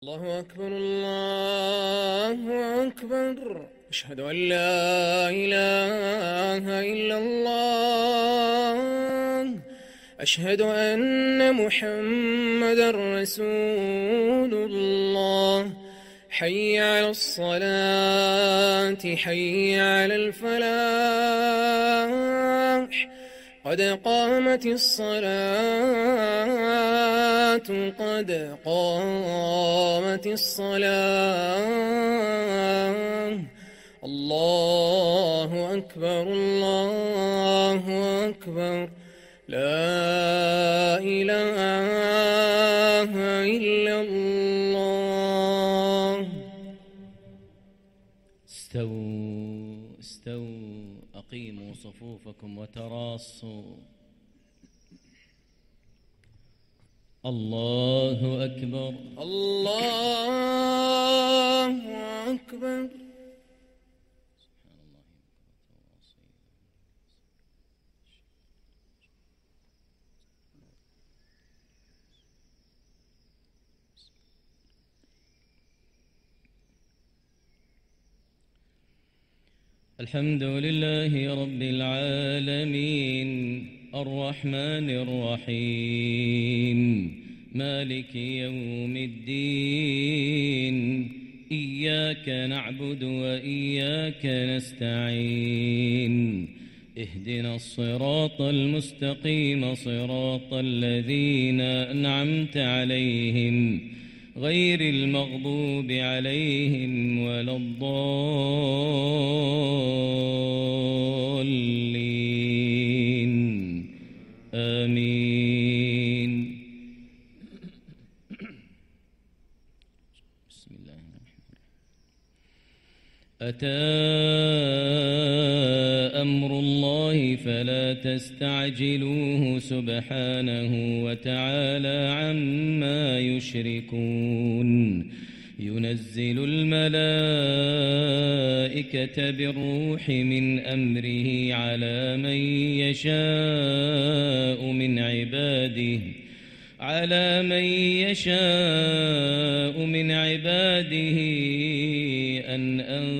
الله أكبر الله أكبر. أشهد أن لا إله إلا الله. أشهد أن محمدًا رسول الله. حي على الصلاة حي على الفلاح. قد قامت الصلاة قد قامت الصلاة. الله أكبر الله أكبر. لا إله إلا الله. استووا أقيموا صفوفكم وتراصوا. الله أكبر الله أكبر. الحمد لله رب العالمين الرحمن الرحيم مالك يوم الدين. إياك نعبد وإياك نستعين. اهدنا الصراط المستقيم صراط الذين أنعمت عليهم غير المغضوب عليهم ولا الضالين. آمين. بسم الله الرحمن الرحيم. أتى أمر الله فلا تستعجلوه سبحانه وتعالى عما يشركون. ينزل الملائكة بالروح من أمره على من يشاء من عباده أن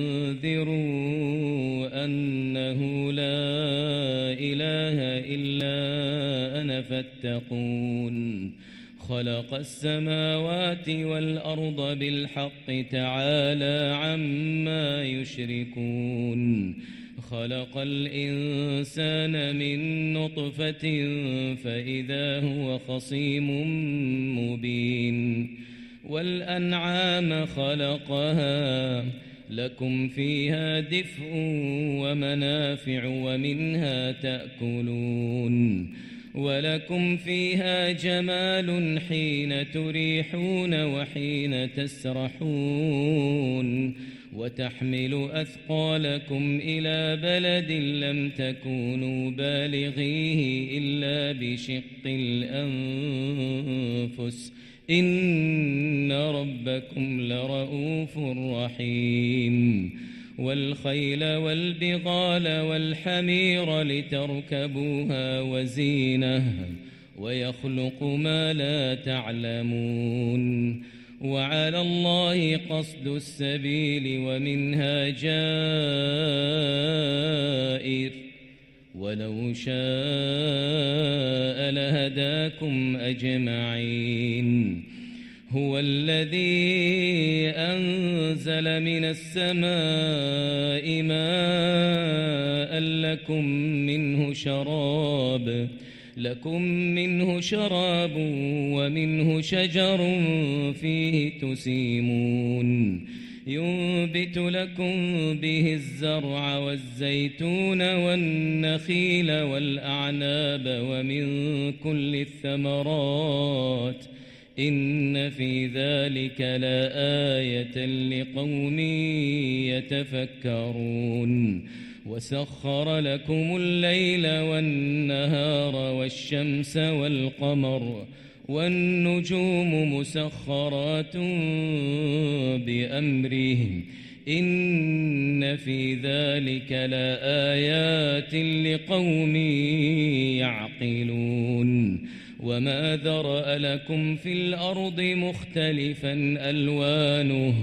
أنذروا أنه لا إله إلا أنا فاتقون. خلق السماوات والأرض بالحق تعالى عما يشركون. خلق الإنسان من نطفة فإذا هو خصيم مبين. والأنعام خلقها لكم فيها دفء ومنافع ومنها تأكلون. ولكم فيها جمال حين تريحون وحين تسرحون. وتحمل أثقالكم إلى بلد لم تكونوا بالغيه إلا بشق الأنفس إن ربكم لرؤوف رحيم. والخيل والبغال والحمير لتركبوها وزينة ويخلق ما لا تعلمون. وعلى الله قصد السبيل ومنها جائر ولو شاء لهداكم أجمعين. هو الذي أنزل من السماء ماء لكم منه شراب ومنه شجر فيه تسيمون. ينبت لكم به الزرع والزيتون والنخيل والأعناب ومن كل الثمرات إن في ذلك لآية لقوم يتفكرون. وسخر لكم الليل والنهار والشمس والقمر والنجوم مسخرات بأمره إن في ذلك لآيات لقوم يعقلون. وما ذرأ لكم في الأرض مختلفا ألوانه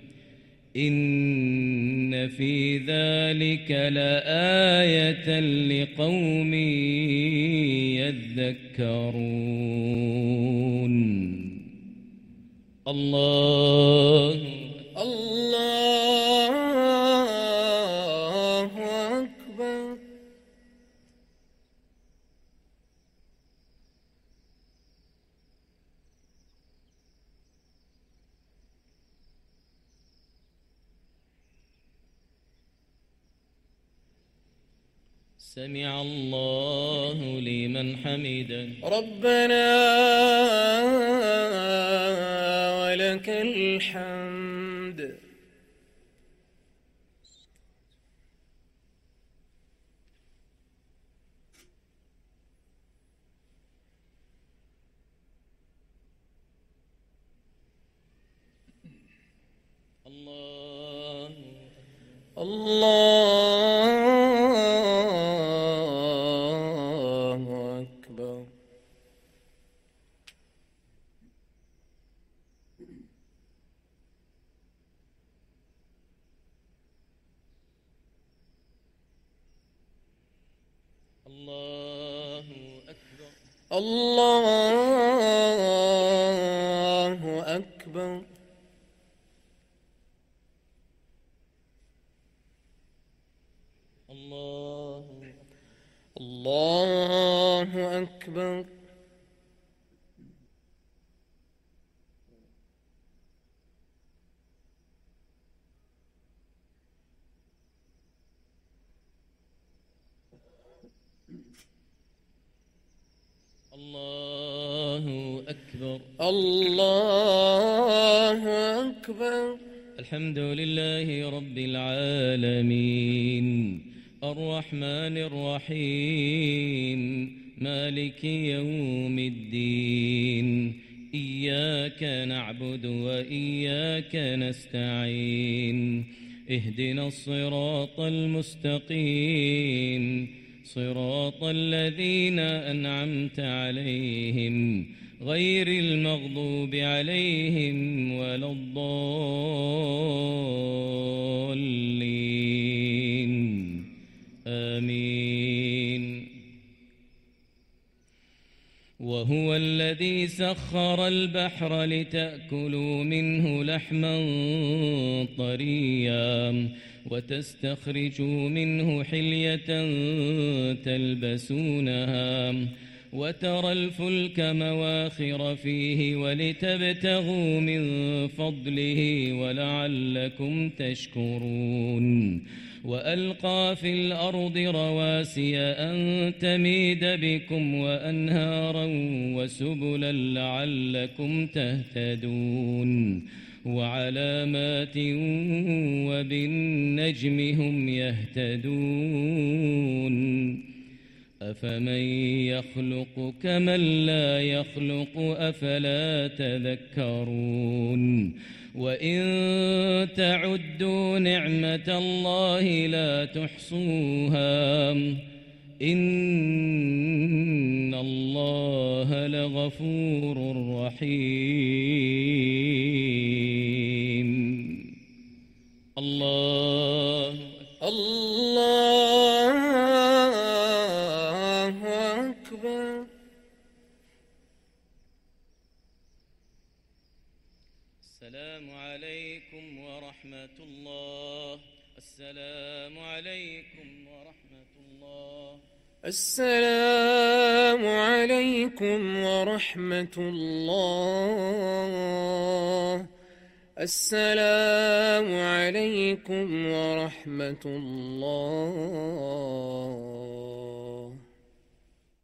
إن في ذلك لآية لقوم يذكرون. الله أكبر. سمع الله لمن حمده. ربنا ولك الحمد. الله أكبر. الله أكبر. الله أكبر. الله أكبر. الله أكبر. الله أكبر. الحمد لله رب العالمين الرحمن الرحيم مالك يوم الدين إياك نعبد وإياك نستعين اهدنا الصراط المستقيم صراط الذين أنعمت عليهم غير المغضوب عليهم ولا الضالين آمين. وهو الذي سخر البحر لتأكلوا منه لحما طريا وتستخرجوا منه حلية تلبسونها وترى الفلك مواخر فيه ولتبتغوا من فضله ولعلكم تشكرون. وألقى في الأرض رواسي أن تميد بكم وأنهارا وسبلا لعلكم تهتدون وعلامات وبالنجم هم يهتدون. أفمن يخلق كمن لا يخلق أفلا تذكرون. وإن تعدوا نعمة الله لا تحصوها إن الله لغفور رحيم. الله أكبر. السلام عليكم ورحمة الله. السلام عليكم ورحمة الله. السلام عليكم ورحمة الله. السلام عليكم ورحمة الله.